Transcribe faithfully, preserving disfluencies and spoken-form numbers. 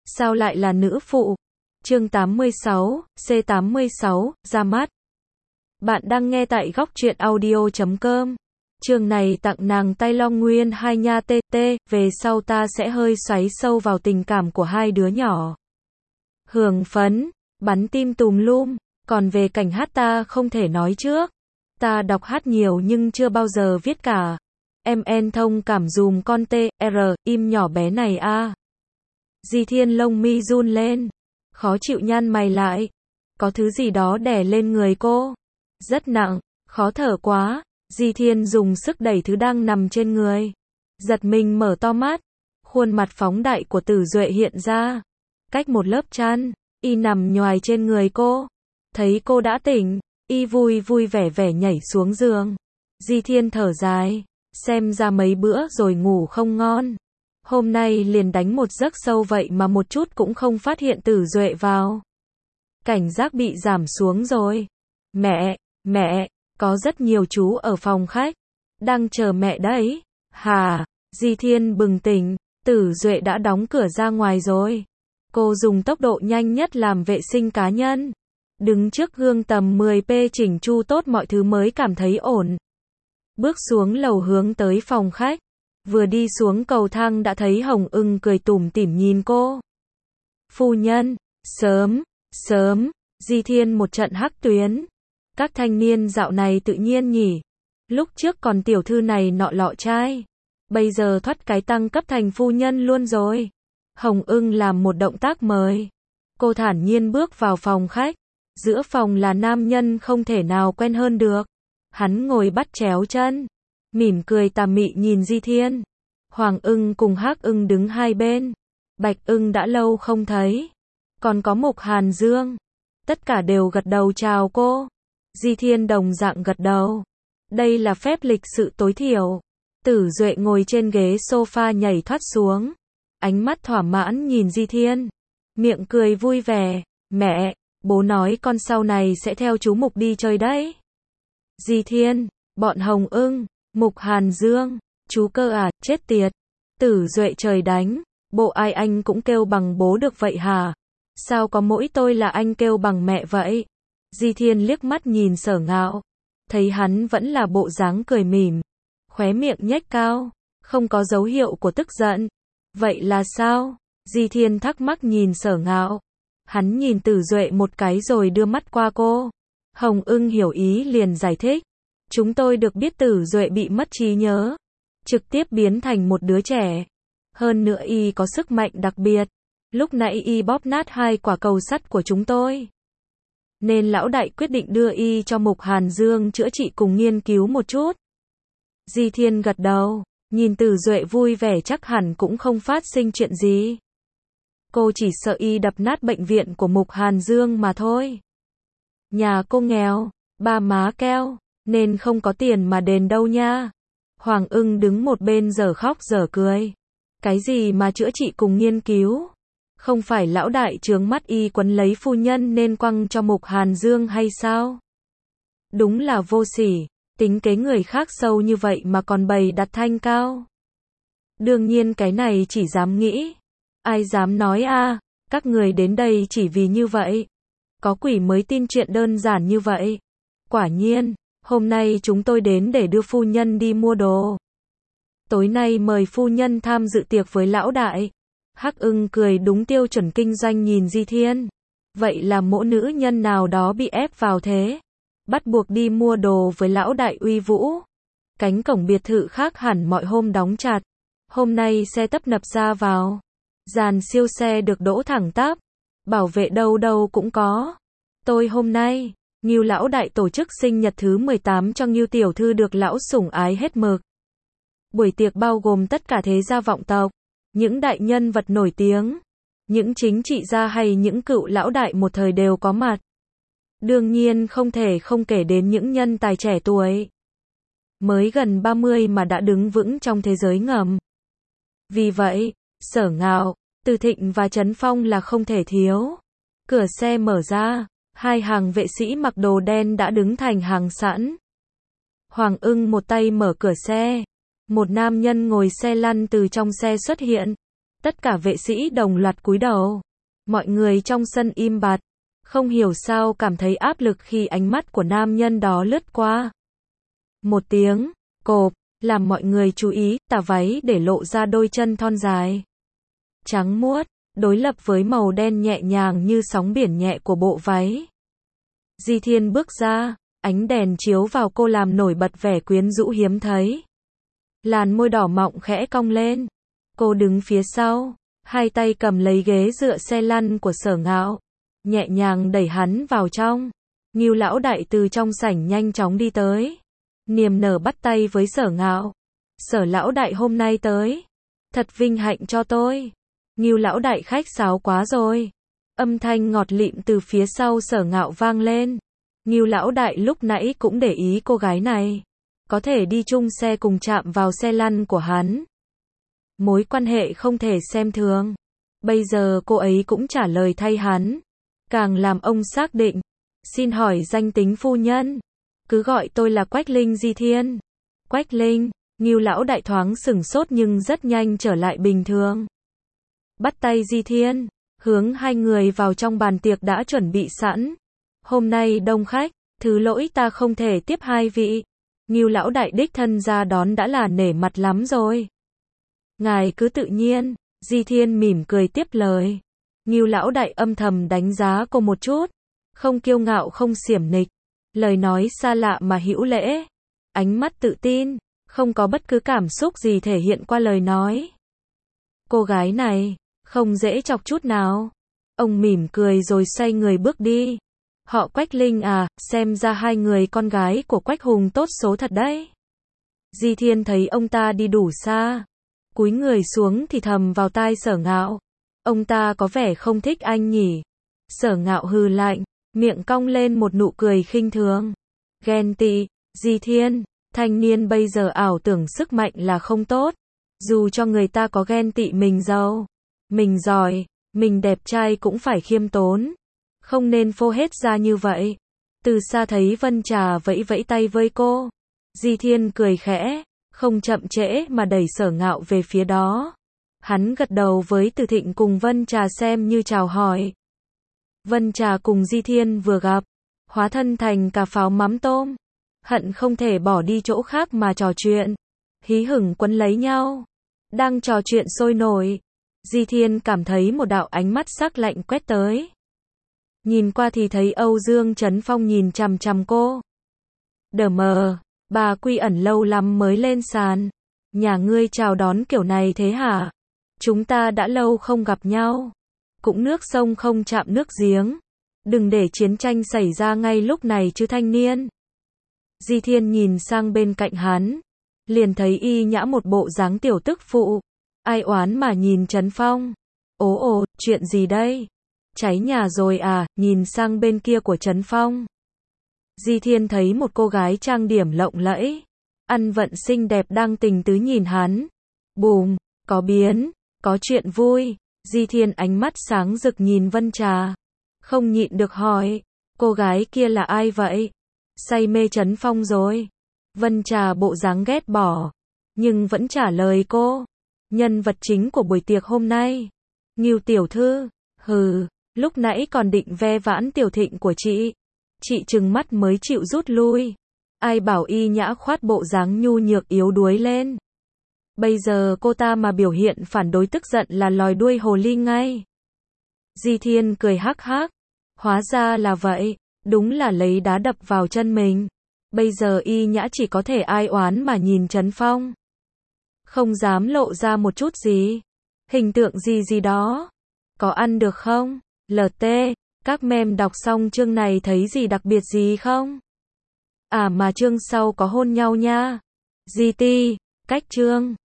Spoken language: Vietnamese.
sao lại là nữ phụ? Chương tám mươi sáu, C tám mươi sáu, ra mắt. Bạn đang nghe tại góc truyện audio chấm com. Chương này tặng nàng tay Long Nguyên hai nha tê tê, về sau ta sẽ hơi xoáy sâu vào tình cảm của hai đứa nhỏ. Hưởng phấn, bắn tim tùm lum, còn về cảnh hát ta không thể nói trước. Ta đọc hát nhiều nhưng chưa bao giờ viết cả. Em en thông cảm dùm con tê, R, im nhỏ bé này a. Di Thiên lông mi run lên. Khó chịu nhăn mày lại. Có thứ gì đó đè lên người cô. Rất nặng, khó thở quá. Di Thiên dùng sức đẩy thứ đang nằm trên người. Giật mình mở to mắt. Khuôn mặt phóng đại của Tử Duệ hiện ra. Cách một lớp chăn, y nằm nhoài trên người cô. Thấy cô đã tỉnh, y vui vui vẻ vẻ nhảy xuống giường. Di Thiên thở dài. Xem ra mấy bữa rồi ngủ không ngon. Hôm nay liền đánh một giấc sâu vậy mà một chút cũng không phát hiện Tử Duệ vào. Cảnh giác bị giảm xuống rồi. Mẹ, mẹ, có rất nhiều chú ở phòng khách. Đang chờ mẹ đấy. Hà, Di Thiên bừng tỉnh. Tử Duệ đã đóng cửa ra ngoài rồi. Cô dùng tốc độ nhanh nhất làm vệ sinh cá nhân. Đứng trước gương tầm mười phút chỉnh chu tốt mọi thứ mới cảm thấy ổn. Bước xuống lầu hướng tới phòng khách. Vừa đi xuống cầu thang đã thấy Hồng Ưng cười tủm tỉm nhìn cô. Phu nhân, sớm, sớm, Di Thiên một trận hắc tuyến. Các thanh niên dạo này tự nhiên nhỉ. Lúc trước còn tiểu thư này nọ lọ trai. Bây giờ thoát cái tăng cấp thành phu nhân luôn rồi. Hồng Ưng làm một động tác mời. Cô thản nhiên bước vào phòng khách. Giữa phòng là nam nhân không thể nào quen hơn được. Hắn ngồi bắt chéo chân. Mỉm cười tà mị nhìn Di Thiên. Hoàng Ưng cùng Hắc Ưng đứng hai bên. Bạch Ưng đã lâu không thấy. Còn có Mục Hàn Dương. Tất cả đều gật đầu chào cô. Di Thiên đồng dạng gật đầu. Đây là phép lịch sự tối thiểu. Tử Duệ ngồi trên ghế sofa nhảy thoát xuống. Ánh mắt thỏa mãn nhìn Di Thiên. Miệng cười vui vẻ. Mẹ, bố nói con sau này sẽ theo chú Mục đi chơi đấy. Di Thiên, bọn Hồng Ưng, Mục Hàn Dương, chú cơ à, chết tiệt. Tử Duệ trời đánh, bộ ai anh cũng kêu bằng bố được vậy hả? Sao có mỗi tôi là anh kêu bằng mẹ vậy? Di Thiên liếc mắt nhìn Sở Ngạo, thấy hắn vẫn là bộ dáng cười mỉm, khóe miệng nhếch cao, không có dấu hiệu của tức giận. Vậy là sao? Di Thiên thắc mắc nhìn Sở Ngạo. Hắn nhìn Tử Duệ một cái rồi đưa mắt qua cô. Hồng Ưng hiểu ý liền giải thích. Chúng tôi được biết Tử Duệ bị mất trí nhớ. Trực tiếp biến thành một đứa trẻ. Hơn nữa y có sức mạnh đặc biệt. Lúc nãy y bóp nát hai quả cầu sắt của chúng tôi. Nên lão đại quyết định đưa y cho Mục Hàn Dương chữa trị cùng nghiên cứu một chút. Di Thiên gật đầu. Nhìn Tử Duệ vui vẻ chắc hẳn cũng không phát sinh chuyện gì. Cô chỉ sợ y đập nát bệnh viện của Mục Hàn Dương mà thôi. Nhà cô nghèo, ba má keo, nên không có tiền mà đền đâu nha. Hoàng Ưng đứng một bên giờ khóc giờ cười. Cái gì mà chữa trị cùng nghiên cứu? Không phải lão đại trướng mắt y quấn lấy phu nhân nên quăng cho Mục Hàn Dương hay sao? Đúng là vô sỉ, tính kế người khác sâu như vậy mà còn bày đặt thanh cao. Đương nhiên cái này chỉ dám nghĩ. Ai dám nói a, các người đến đây chỉ vì như vậy. Có quỷ mới tin chuyện đơn giản như vậy. Quả nhiên, hôm nay chúng tôi đến để đưa phu nhân đi mua đồ. Tối nay mời phu nhân tham dự tiệc với lão đại. Hắc Ưng cười đúng tiêu chuẩn kinh doanh nhìn Di Thiên. Vậy là mỗi nữ nhân nào đó bị ép vào thế. Bắt buộc đi mua đồ với lão đại uy vũ. Cánh cổng biệt thự khác hẳn mọi hôm đóng chặt. Hôm nay xe tấp nập ra vào. Dàn siêu xe được đỗ thẳng tắp. Bảo vệ đâu đâu cũng có. Tôi hôm nay, Ngưu lão đại tổ chức sinh nhật thứ mười tám cho Ngưu tiểu thư được lão sủng ái hết mực. Buổi tiệc bao gồm tất cả thế gia vọng tộc, những đại nhân vật nổi tiếng, những chính trị gia hay những cựu lão đại một thời đều có mặt. Đương nhiên không thể không kể đến những nhân tài trẻ tuổi. Mới gần ba mươi mà đã đứng vững trong thế giới ngầm. Vì vậy, Sở Ngạo, Từ Thịnh và Trấn Phong là không thể thiếu. Cửa xe mở ra, hai hàng vệ sĩ mặc đồ đen đã đứng thành hàng sẵn. Hoàng Ưng một tay mở cửa xe. Một nam nhân ngồi xe lăn từ trong xe xuất hiện. Tất cả vệ sĩ đồng loạt cúi đầu. Mọi người trong sân im bặt, không hiểu sao cảm thấy áp lực khi ánh mắt của nam nhân đó lướt qua. Một tiếng, cộp, làm mọi người chú ý, tà váy để lộ ra đôi chân thon dài. Trắng muốt, đối lập với màu đen nhẹ nhàng như sóng biển nhẹ của bộ váy. Di Thiên bước ra, ánh đèn chiếu vào cô làm nổi bật vẻ quyến rũ hiếm thấy. Làn môi đỏ mọng khẽ cong lên. Cô đứng phía sau, hai tay cầm lấy ghế dựa xe lăn của Sở Ngạo, nhẹ nhàng đẩy hắn vào trong. Ngưu lão đại từ trong sảnh nhanh chóng đi tới, niềm nở bắt tay với Sở Ngạo. Sở lão đại hôm nay tới, thật vinh hạnh cho tôi. Ngưu lão đại khách sáo quá rồi. Âm thanh ngọt lịm từ phía sau Sở Ngạo vang lên. Ngưu lão đại lúc nãy cũng để ý cô gái này, có thể đi chung xe cùng chạm vào xe lăn của hắn. Mối quan hệ không thể xem thường. Bây giờ cô ấy cũng trả lời thay hắn, càng làm ông xác định. Xin hỏi danh tính phu nhân? Cứ gọi tôi là Quách Linh Di Thiên. Quách Linh. Ngưu lão đại thoáng sửng sốt nhưng rất nhanh trở lại bình thường. Bắt tay Di Thiên, hướng hai người vào trong bàn tiệc đã chuẩn bị sẵn. Hôm nay đông khách, thứ lỗi ta không thể tiếp hai vị. Ngưu lão đại đích thân ra đón đã là nể mặt lắm rồi. Ngài cứ tự nhiên, Di Thiên mỉm cười tiếp lời. Ngưu lão đại âm thầm đánh giá cô một chút, không kiêu ngạo không xiểm nịch, lời nói xa lạ mà hữu lễ, ánh mắt tự tin, không có bất cứ cảm xúc gì thể hiện qua lời nói. Cô gái này, không dễ chọc chút nào. Ông mỉm cười rồi xoay người bước đi. Họ Quách Linh à, xem ra hai người con gái của Quách Hùng tốt số thật đấy. Di Thiên thấy ông ta đi đủ xa, cúi người xuống thì thầm vào tai Sở Ngạo. Ông ta có vẻ không thích anh nhỉ? Sở Ngạo hừ lạnh, miệng cong lên một nụ cười khinh thường. Ghen tị, Di Thiên, thanh niên bây giờ ảo tưởng sức mạnh là không tốt. Dù cho người ta có ghen tị mình giàu, mình giỏi, mình đẹp trai cũng phải khiêm tốn. Không nên phô hết ra như vậy. Từ xa thấy Vân Trà vẫy vẫy tay với cô. Di Thiên cười khẽ, không chậm trễ mà đẩy Sở Ngạo về phía đó. Hắn gật đầu với Từ Thịnh cùng Vân Trà xem như chào hỏi. Vân Trà cùng Di Thiên vừa gặp, hóa thân thành cà pháo mắm tôm. Hận không thể bỏ đi chỗ khác mà trò chuyện. Hí hửng quấn lấy nhau. Đang trò chuyện sôi nổi, Di Thiên cảm thấy một đạo ánh mắt sắc lạnh quét tới. Nhìn qua thì thấy Âu Dương Trấn Phong nhìn chằm chằm cô. Đờ mờ, bà Quy Ẩn lâu lắm mới lên sàn. Nhà ngươi chào đón kiểu này thế hả? Chúng ta đã lâu không gặp nhau. Cũng nước sông không chạm nước giếng. Đừng để chiến tranh xảy ra ngay lúc này chứ thanh niên. Di Thiên nhìn sang bên cạnh hắn, liền thấy y nhã một bộ dáng tiểu tức phụ. Ai oán mà nhìn Trấn Phong. Ố ồ, chuyện gì đây? Cháy nhà rồi à? Nhìn sang bên kia của Trấn Phong. Di Thiên thấy một cô gái trang điểm lộng lẫy, ăn vận xinh đẹp đang tình tứ nhìn hắn. Bùm, có biến, có chuyện vui. Di Thiên ánh mắt sáng rực nhìn Vân Trà, không nhịn được hỏi, cô gái kia là ai vậy? Say mê Trấn Phong rồi. Vân Trà bộ dáng ghét bỏ, nhưng vẫn trả lời cô. Nhân vật chính của buổi tiệc hôm nay. Ngưu tiểu thư, hừ, lúc nãy còn định ve vãn Tiểu Thịnh của chị. Chị trừng mắt mới chịu rút lui. Ai bảo y nhã khoát bộ dáng nhu nhược yếu đuối lên. Bây giờ cô ta mà biểu hiện phản đối tức giận là lòi đuôi hồ ly ngay. Di Thiên cười hắc hắc. Hóa ra là vậy, đúng là lấy đá đập vào chân mình. Bây giờ y nhã chỉ có thể ai oán mà nhìn Trấn Phong. Không dám lộ ra một chút gì. Hình tượng gì gì đó. Có ăn được không? lờ tê, các mem đọc xong chương này thấy gì đặc biệt gì không? À mà chương sau có hôn nhau nha. giê tê, cách chương.